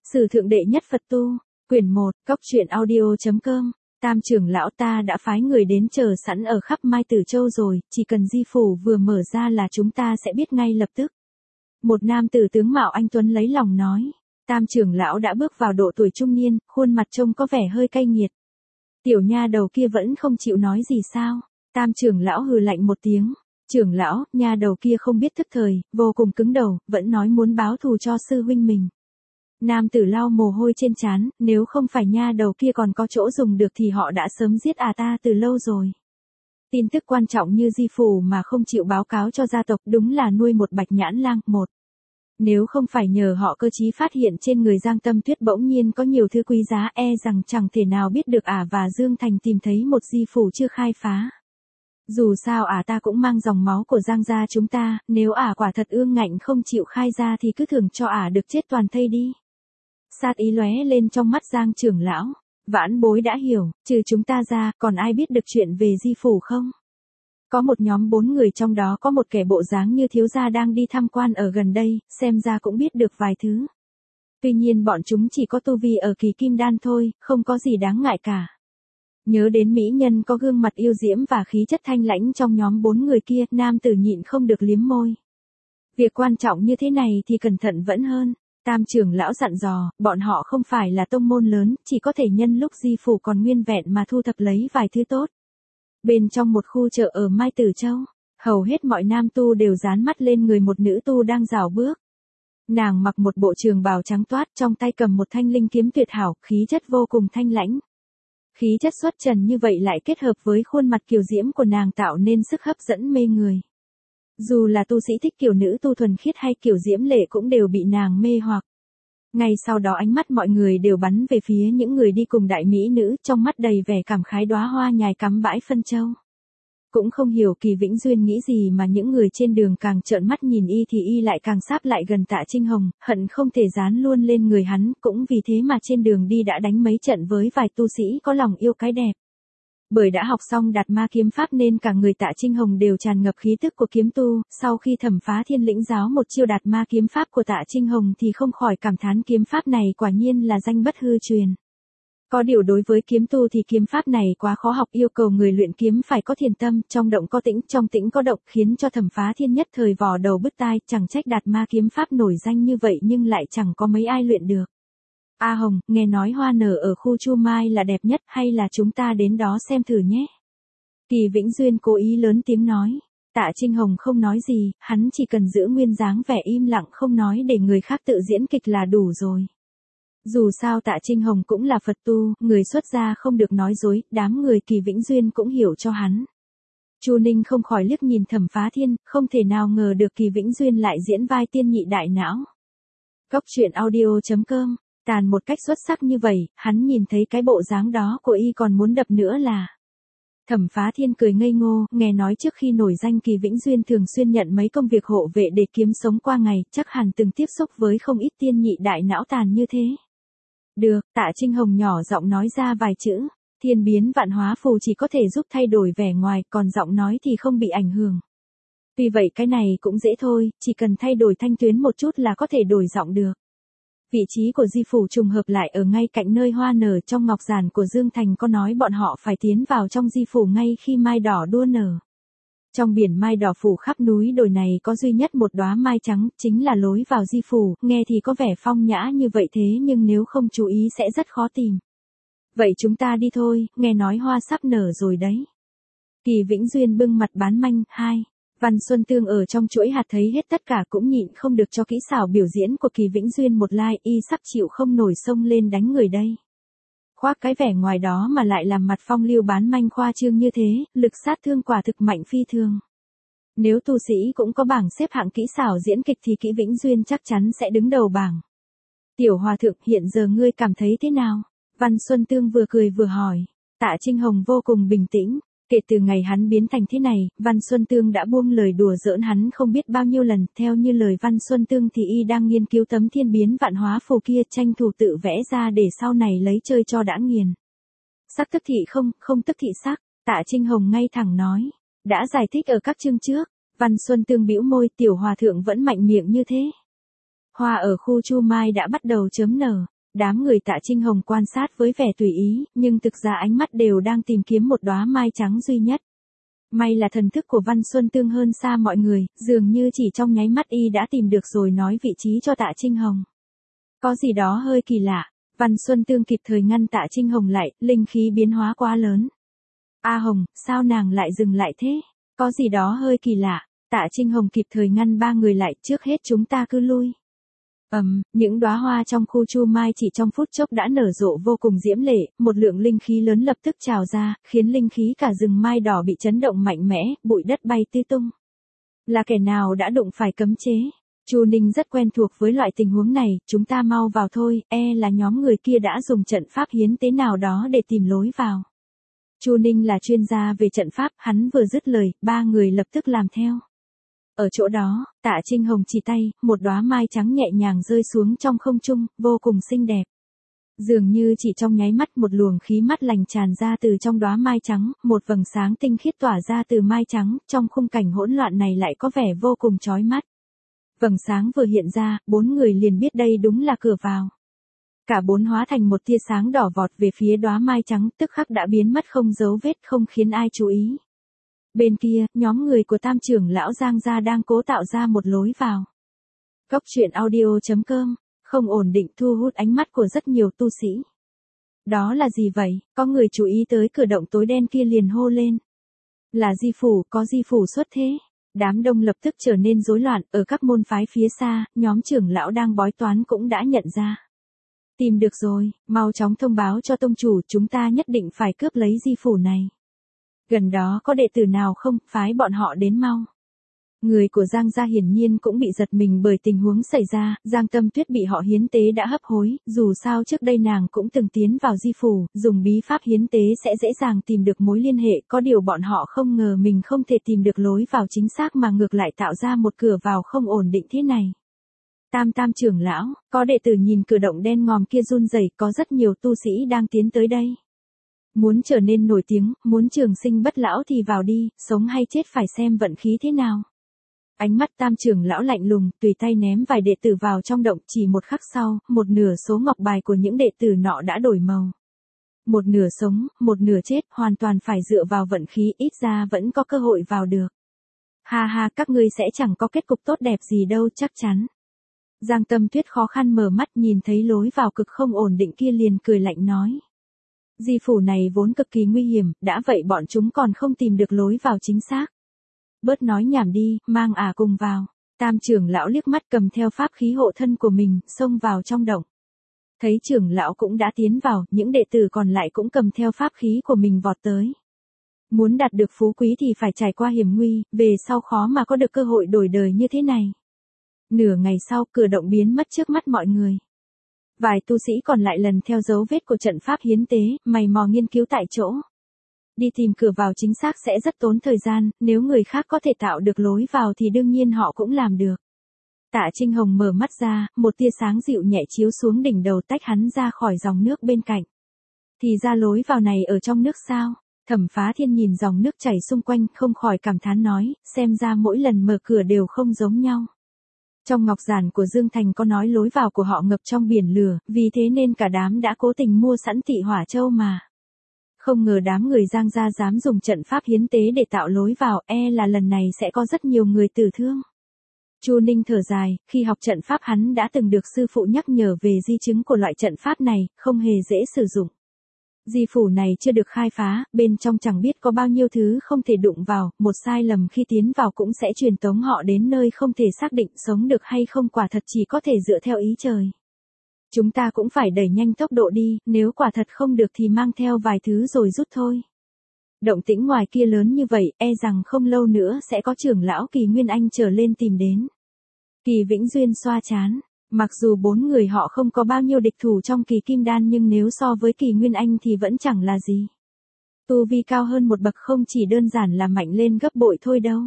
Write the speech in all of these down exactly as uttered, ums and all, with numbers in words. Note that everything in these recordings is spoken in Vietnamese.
Sử thượng đệ nhất Phật tu, quyển một, cốc truyện audio.com, Tam trưởng lão ta đã phái người đến chờ sẵn ở khắp Mai Tử Châu rồi, chỉ cần di phủ vừa mở ra là chúng ta sẽ biết ngay lập tức. Một nam tử tướng mạo anh tuấn lấy lòng nói, Tam trưởng lão đã bước vào độ tuổi trung niên, khuôn mặt trông có vẻ hơi cay nghiệt. Tiểu nha đầu kia vẫn không chịu nói gì sao? Tam trưởng lão hừ lạnh một tiếng. Trưởng lão, nha đầu kia không biết thức thời, vô cùng cứng đầu, vẫn nói muốn báo thù cho sư huynh mình. Nam tử lau mồ hôi trên trán, nếu không phải nha đầu kia còn có chỗ dùng được thì họ đã sớm giết à ta từ lâu rồi. Tin tức quan trọng như di phủ mà không chịu báo cáo cho gia tộc đúng là nuôi một bạch nhãn lang một. Nếu không phải nhờ họ cơ trí phát hiện trên người Giang Tâm Tuyết bỗng nhiên có nhiều thứ quý giá e rằng chẳng thể nào biết được ả và Dương Thành tìm thấy một di phủ chưa khai phá. Dù sao ả ta cũng mang dòng máu của Giang gia chúng ta, nếu ả quả thật ương ngạnh không chịu khai ra thì cứ thưởng cho ả được chết toàn thây đi. Sát ý lóe lên trong mắt Giang trưởng lão, vãn bối đã hiểu, trừ chúng ta ra, còn ai biết được chuyện về di phủ không? Có một nhóm bốn người trong đó có một kẻ bộ dáng như thiếu gia đang đi tham quan ở gần đây, xem ra cũng biết được vài thứ. Tuy nhiên bọn chúng chỉ có tu vi ở kỳ kim đan thôi, không có gì đáng ngại cả. Nhớ đến mỹ nhân có gương mặt yêu diễm và khí chất thanh lãnh trong nhóm bốn người kia, nam tử nhịn không được liếm môi. Việc quan trọng như thế này thì cẩn thận vẫn hơn. Tam trưởng lão dặn dò, bọn họ không phải là tông môn lớn, chỉ có thể nhân lúc di phủ còn nguyên vẹn mà thu thập lấy vài thứ tốt. Bên trong một khu chợ ở Mai Tử Châu, hầu hết mọi nam tu đều dán mắt lên người một nữ tu đang rảo bước. Nàng mặc một bộ trường bào trắng toát, trong tay cầm một thanh linh kiếm tuyệt hảo, khí chất vô cùng thanh lãnh. Khí chất xuất trần như vậy lại kết hợp với khuôn mặt kiều diễm của nàng tạo nên sức hấp dẫn mê người. Dù là tu sĩ thích kiểu nữ tu thuần khiết hay kiểu diễm lệ cũng đều bị nàng mê hoặc. Ngay sau đó ánh mắt mọi người đều bắn về phía những người đi cùng đại mỹ nữ, trong mắt đầy vẻ cảm khái đóa hoa nhài cắm bãi phân châu. Cũng không hiểu Kỳ Vĩnh Duyên nghĩ gì mà những người trên đường càng trợn mắt nhìn y thì y lại càng sáp lại gần Tạ Trinh Hồng, hận không thể dán luôn lên người hắn, cũng vì thế mà trên đường đi đã đánh mấy trận với vài tu sĩ có lòng yêu cái đẹp. Bởi đã học xong Đạt Ma kiếm pháp nên cả người Tạ Trinh Hồng đều tràn ngập khí tức của kiếm tu, sau khi Thẩm Phá Thiên lĩnh giáo một chiêu Đạt Ma kiếm pháp của Tạ Trinh Hồng thì không khỏi cảm thán kiếm pháp này quả nhiên là danh bất hư truyền. Có điều đối với kiếm tu thì kiếm pháp này quá khó học, yêu cầu người luyện kiếm phải có thiền tâm, trong động có tĩnh, trong tĩnh có động, khiến cho Thẩm Phá Thiên nhất thời vò đầu bứt tai, chẳng trách Đạt Ma kiếm pháp nổi danh như vậy nhưng lại chẳng có mấy ai luyện được. A Hồng, nghe nói hoa nở ở khu Chu Mai là đẹp nhất, hay là chúng ta đến đó xem thử nhé. Kỳ Vĩnh Duyên cố ý lớn tiếng nói. Tạ Trinh Hồng không nói gì, hắn chỉ cần giữ nguyên dáng vẻ im lặng không nói để người khác tự diễn kịch là đủ rồi. Dù sao Tạ Trinh Hồng cũng là Phật tu, người xuất gia không được nói dối, đám người Kỳ Vĩnh Duyên cũng hiểu cho hắn. Chu Ninh không khỏi liếc nhìn Thẩm Phá Thiên, không thể nào ngờ được Kỳ Vĩnh Duyên lại diễn vai tiên nhị đại não. Cốc truyện audio.com, tàn một cách xuất sắc như vậy, hắn nhìn thấy cái bộ dáng đó của y còn muốn đập nữa là. Thẩm Phá Thiên cười ngây ngô, nghe nói trước khi nổi danh Kỳ Vĩnh Duyên thường xuyên nhận mấy công việc hộ vệ để kiếm sống qua ngày, chắc hẳn từng tiếp xúc với không ít tiên nhị đại não tàn như thế. Được, Tạ Trinh Hồng nhỏ giọng nói ra vài chữ, thiên biến vạn hóa phù chỉ có thể giúp thay đổi vẻ ngoài, còn giọng nói thì không bị ảnh hưởng. Tuy vậy cái này cũng dễ thôi, chỉ cần thay đổi thanh tuyến một chút là có thể đổi giọng được. Vị trí của di phủ trùng hợp lại ở ngay cạnh nơi hoa nở, trong ngọc giản của Dương Thành có nói bọn họ phải tiến vào trong di phủ ngay khi mai đỏ đua nở. Trong biển mai đỏ phủ khắp núi đồi này có duy nhất một đóa mai trắng, chính là lối vào di phủ, nghe thì có vẻ phong nhã như vậy thế nhưng nếu không chú ý sẽ rất khó tìm. Vậy chúng ta đi thôi, nghe nói hoa sắp nở rồi đấy. Kỳ Vĩnh Duyên bưng mặt bán manh, hai. Văn Xuân Tương ở trong chuỗi hạt thấy hết tất cả cũng nhịn không được cho kỹ xảo biểu diễn của Kỳ Vĩnh Duyên một like, y sắp chịu không nổi xông lên đánh người đây. Khoác cái vẻ ngoài đó mà lại làm mặt phong lưu bán manh khoa trương như thế, lực sát thương quả thực mạnh phi thường. Nếu tu sĩ cũng có bảng xếp hạng kỹ xảo diễn kịch thì Kỳ Vĩnh Duyên chắc chắn sẽ đứng đầu bảng. Tiểu Hòa Thượng, hiện giờ ngươi cảm thấy thế nào? Văn Xuân Tương vừa cười vừa hỏi. Tạ Trinh Hồng vô cùng bình tĩnh. Kể từ ngày hắn biến thành thế này, Văn Xuân Tương đã buông lời đùa giỡn hắn không biết bao nhiêu lần, theo như lời Văn Xuân Tương thì y đang nghiên cứu tấm thiên biến vạn hóa phù kia, tranh thủ tự vẽ ra để sau này lấy chơi cho đã nghiền. Sắc tức thị không, không tức thị sắc, Tạ Trinh Hồng ngay thẳng nói. Đã giải thích ở các chương trước, Văn Xuân Tương bĩu môi, Tiểu Hòa Thượng vẫn mạnh miệng như thế. Hoa ở khu Chu Mai đã bắt đầu chớm nở. Đám người Tạ Trinh Hồng quan sát với vẻ tùy ý, nhưng thực ra ánh mắt đều đang tìm kiếm một đóa mai trắng duy nhất. May là thần thức của Văn Xuân Tương hơn xa mọi người, dường như chỉ trong nháy mắt y đã tìm được rồi nói vị trí cho Tạ Trinh Hồng. Có gì đó hơi kỳ lạ, Văn Xuân Tương kịp thời ngăn Tạ Trinh Hồng lại, linh khí biến hóa quá lớn. A Hồng, sao nàng lại dừng lại thế? Có gì đó hơi kỳ lạ, Tạ Trinh Hồng kịp thời ngăn ba người lại, trước hết chúng ta cứ lui. Ầm, um, những đóa hoa trong khu chu mai chỉ trong phút chốc đã nở rộ vô cùng diễm lệ, một lượng linh khí lớn lập tức trào ra, khiến linh khí cả rừng mai đỏ bị chấn động mạnh mẽ, bụi đất bay tứ tung. Là kẻ nào đã đụng phải cấm chế? Chu Ninh rất quen thuộc với loại tình huống này, chúng ta mau vào thôi, e là nhóm người kia đã dùng trận pháp hiến tế nào đó để tìm lối vào. Chu Ninh là chuyên gia về trận pháp, hắn vừa dứt lời, ba người lập tức làm theo. Ở chỗ đó, Tạ Trinh Hồng chỉ tay, một đóa mai trắng nhẹ nhàng rơi xuống trong không trung, vô cùng xinh đẹp. Dường như chỉ trong nháy mắt một luồng khí mát lành tràn ra từ trong đóa mai trắng, một vầng sáng tinh khiết tỏa ra từ mai trắng, trong khung cảnh hỗn loạn này lại có vẻ vô cùng chói mắt. Vầng sáng vừa hiện ra, bốn người liền biết đây đúng là cửa vào. Cả bốn hóa thành một tia sáng đỏ vọt về phía đóa mai trắng, tức khắc đã biến mất không dấu vết, không khiến ai chú ý. Bên kia, nhóm người của Tam trưởng lão Giang gia đang cố tạo ra một lối vào. Góc truyện audio chấm com, không ổn định thu hút ánh mắt của rất nhiều tu sĩ. Đó là gì vậy? Có người chú ý tới cửa động tối đen kia liền hô lên. Là di phủ, có di phủ xuất thế. Đám đông lập tức trở nên rối loạn, ở các môn phái phía xa, nhóm trưởng lão đang bói toán cũng đã nhận ra. Tìm được rồi, mau chóng thông báo cho tông chủ, chúng ta nhất định phải cướp lấy di phủ này. Gần đó có đệ tử nào không, phái bọn họ đến mau. Người của Giang gia hiển nhiên cũng bị giật mình bởi tình huống xảy ra, Giang Tâm Tuyết bị họ hiến tế đã hấp hối, dù sao trước đây nàng cũng từng tiến vào di phủ, dùng bí pháp hiến tế sẽ dễ dàng tìm được mối liên hệ, có điều bọn họ không ngờ mình không thể tìm được lối vào chính xác mà ngược lại tạo ra một cửa vào không ổn định thế này. Tam Tam trưởng lão, có đệ tử nhìn cửa động đen ngòm kia run rẩy, có rất nhiều tu sĩ đang tiến tới đây. Muốn trở nên nổi tiếng, muốn trường sinh bất lão thì vào đi, sống hay chết phải xem vận khí thế nào. Ánh mắt Tam trưởng lão lạnh lùng, tùy tay ném vài đệ tử vào trong động, chỉ một khắc sau, một nửa số ngọc bài của những đệ tử nọ đã đổi màu. Một nửa sống, một nửa chết, hoàn toàn phải dựa vào vận khí, ít ra vẫn có cơ hội vào được. Ha ha, các ngươi sẽ chẳng có kết cục tốt đẹp gì đâu, chắc chắn. Giang Tâm Tuyết khó khăn mở mắt nhìn thấy lối vào cực không ổn định kia liền cười lạnh nói. Di phủ này vốn cực kỳ nguy hiểm, đã vậy bọn chúng còn không tìm được lối vào chính xác. Bớt nói nhảm đi, mang ả cùng vào. Tam trưởng lão liếc mắt cầm theo pháp khí hộ thân của mình, xông vào trong động. Thấy trưởng lão cũng đã tiến vào, những đệ tử còn lại cũng cầm theo pháp khí của mình vọt tới. Muốn đạt được phú quý thì phải trải qua hiểm nguy, về sau khó mà có được cơ hội đổi đời như thế này. Nửa ngày sau, cửa động biến mất trước mắt mọi người. Vài tu sĩ còn lại lần theo dấu vết của trận pháp hiến tế, mày mò nghiên cứu tại chỗ. Đi tìm cửa vào chính xác sẽ rất tốn thời gian, nếu người khác có thể tạo được lối vào thì đương nhiên họ cũng làm được. Tạ Trinh Hồng mở mắt ra, một tia sáng dịu nhẹ chiếu xuống đỉnh đầu tách hắn ra khỏi dòng nước bên cạnh. Thì ra lối vào này ở trong nước sao? Thẩm Phá Thiên nhìn dòng nước chảy xung quanh không khỏi cảm thán nói, xem ra mỗi lần mở cửa đều không giống nhau. Trong ngọc giản của Dương Thành có nói lối vào của họ ngập trong biển lửa, vì thế nên cả đám đã cố tình mua sẵn Thị Hỏa Châu mà. Không ngờ đám người Giang gia dám dùng trận pháp hiến tế để tạo lối vào, e là lần này sẽ có rất nhiều người tử thương. Chu Ninh thở dài, khi học trận pháp hắn đã từng được sư phụ nhắc nhở về di chứng của loại trận pháp này, không hề dễ sử dụng. Di phủ này chưa được khai phá, bên trong chẳng biết có bao nhiêu thứ không thể đụng vào, một sai lầm khi tiến vào cũng sẽ truyền tống họ đến nơi không thể xác định sống được hay không, quả thật chỉ có thể dựa theo ý trời. Chúng ta cũng phải đẩy nhanh tốc độ đi, nếu quả thật không được thì mang theo vài thứ rồi rút thôi. Động tĩnh ngoài kia lớn như vậy, e rằng không lâu nữa sẽ có trưởng lão Kỳ Nguyên Anh trở lên tìm đến. Kỳ Vĩnh Duyên xoa chán. Mặc dù bốn người họ không có bao nhiêu địch thủ trong Kỳ Kim Đan nhưng nếu so với Kỳ Nguyên Anh thì vẫn chẳng là gì. Tu vi cao hơn một bậc không chỉ đơn giản là mạnh lên gấp bội thôi đâu.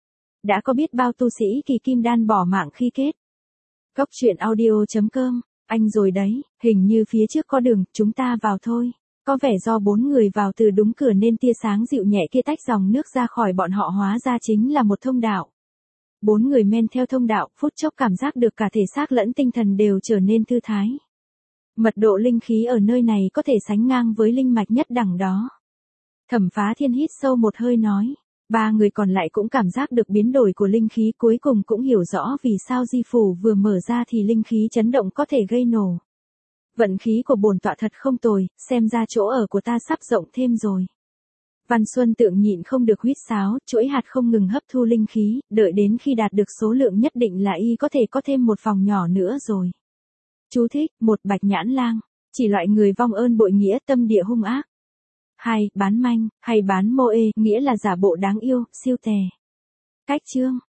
Đã có biết bao tu sĩ Kỳ Kim Đan bỏ mạng khi kết. Góc truyện audio chấm com, anh rồi đấy, hình như phía trước có đường, chúng ta vào thôi. Có vẻ do bốn người vào từ đúng cửa nên tia sáng dịu nhẹ kia tách dòng nước ra khỏi bọn họ hóa ra chính là một thông đạo. Bốn người men theo thông đạo, phút chốc cảm giác được cả thể xác lẫn tinh thần đều trở nên thư thái. Mật độ linh khí ở nơi này có thể sánh ngang với linh mạch nhất đẳng đó. Thẩm Phá Thiên hít sâu một hơi nói. Ba người còn lại cũng cảm giác được biến đổi của linh khí, cuối cùng cũng hiểu rõ vì sao di phủ vừa mở ra thì linh khí chấn động có thể gây nổ. Vận khí của bổn tọa thật không tồi, xem ra chỗ ở của ta sắp rộng thêm rồi. Văn Xuân Tượng nhịn không được huýt sáo, chuỗi hạt không ngừng hấp thu linh khí, đợi đến khi đạt được số lượng nhất định là y có thể có thêm một phòng nhỏ nữa rồi. Chú thích, một Bạch Nhãn Lang, chỉ loại người vong ơn bội nghĩa, tâm địa hung ác. Hai, bán manh, hay bán mô ê, nghĩa là giả bộ đáng yêu, siêu tè. Cách chương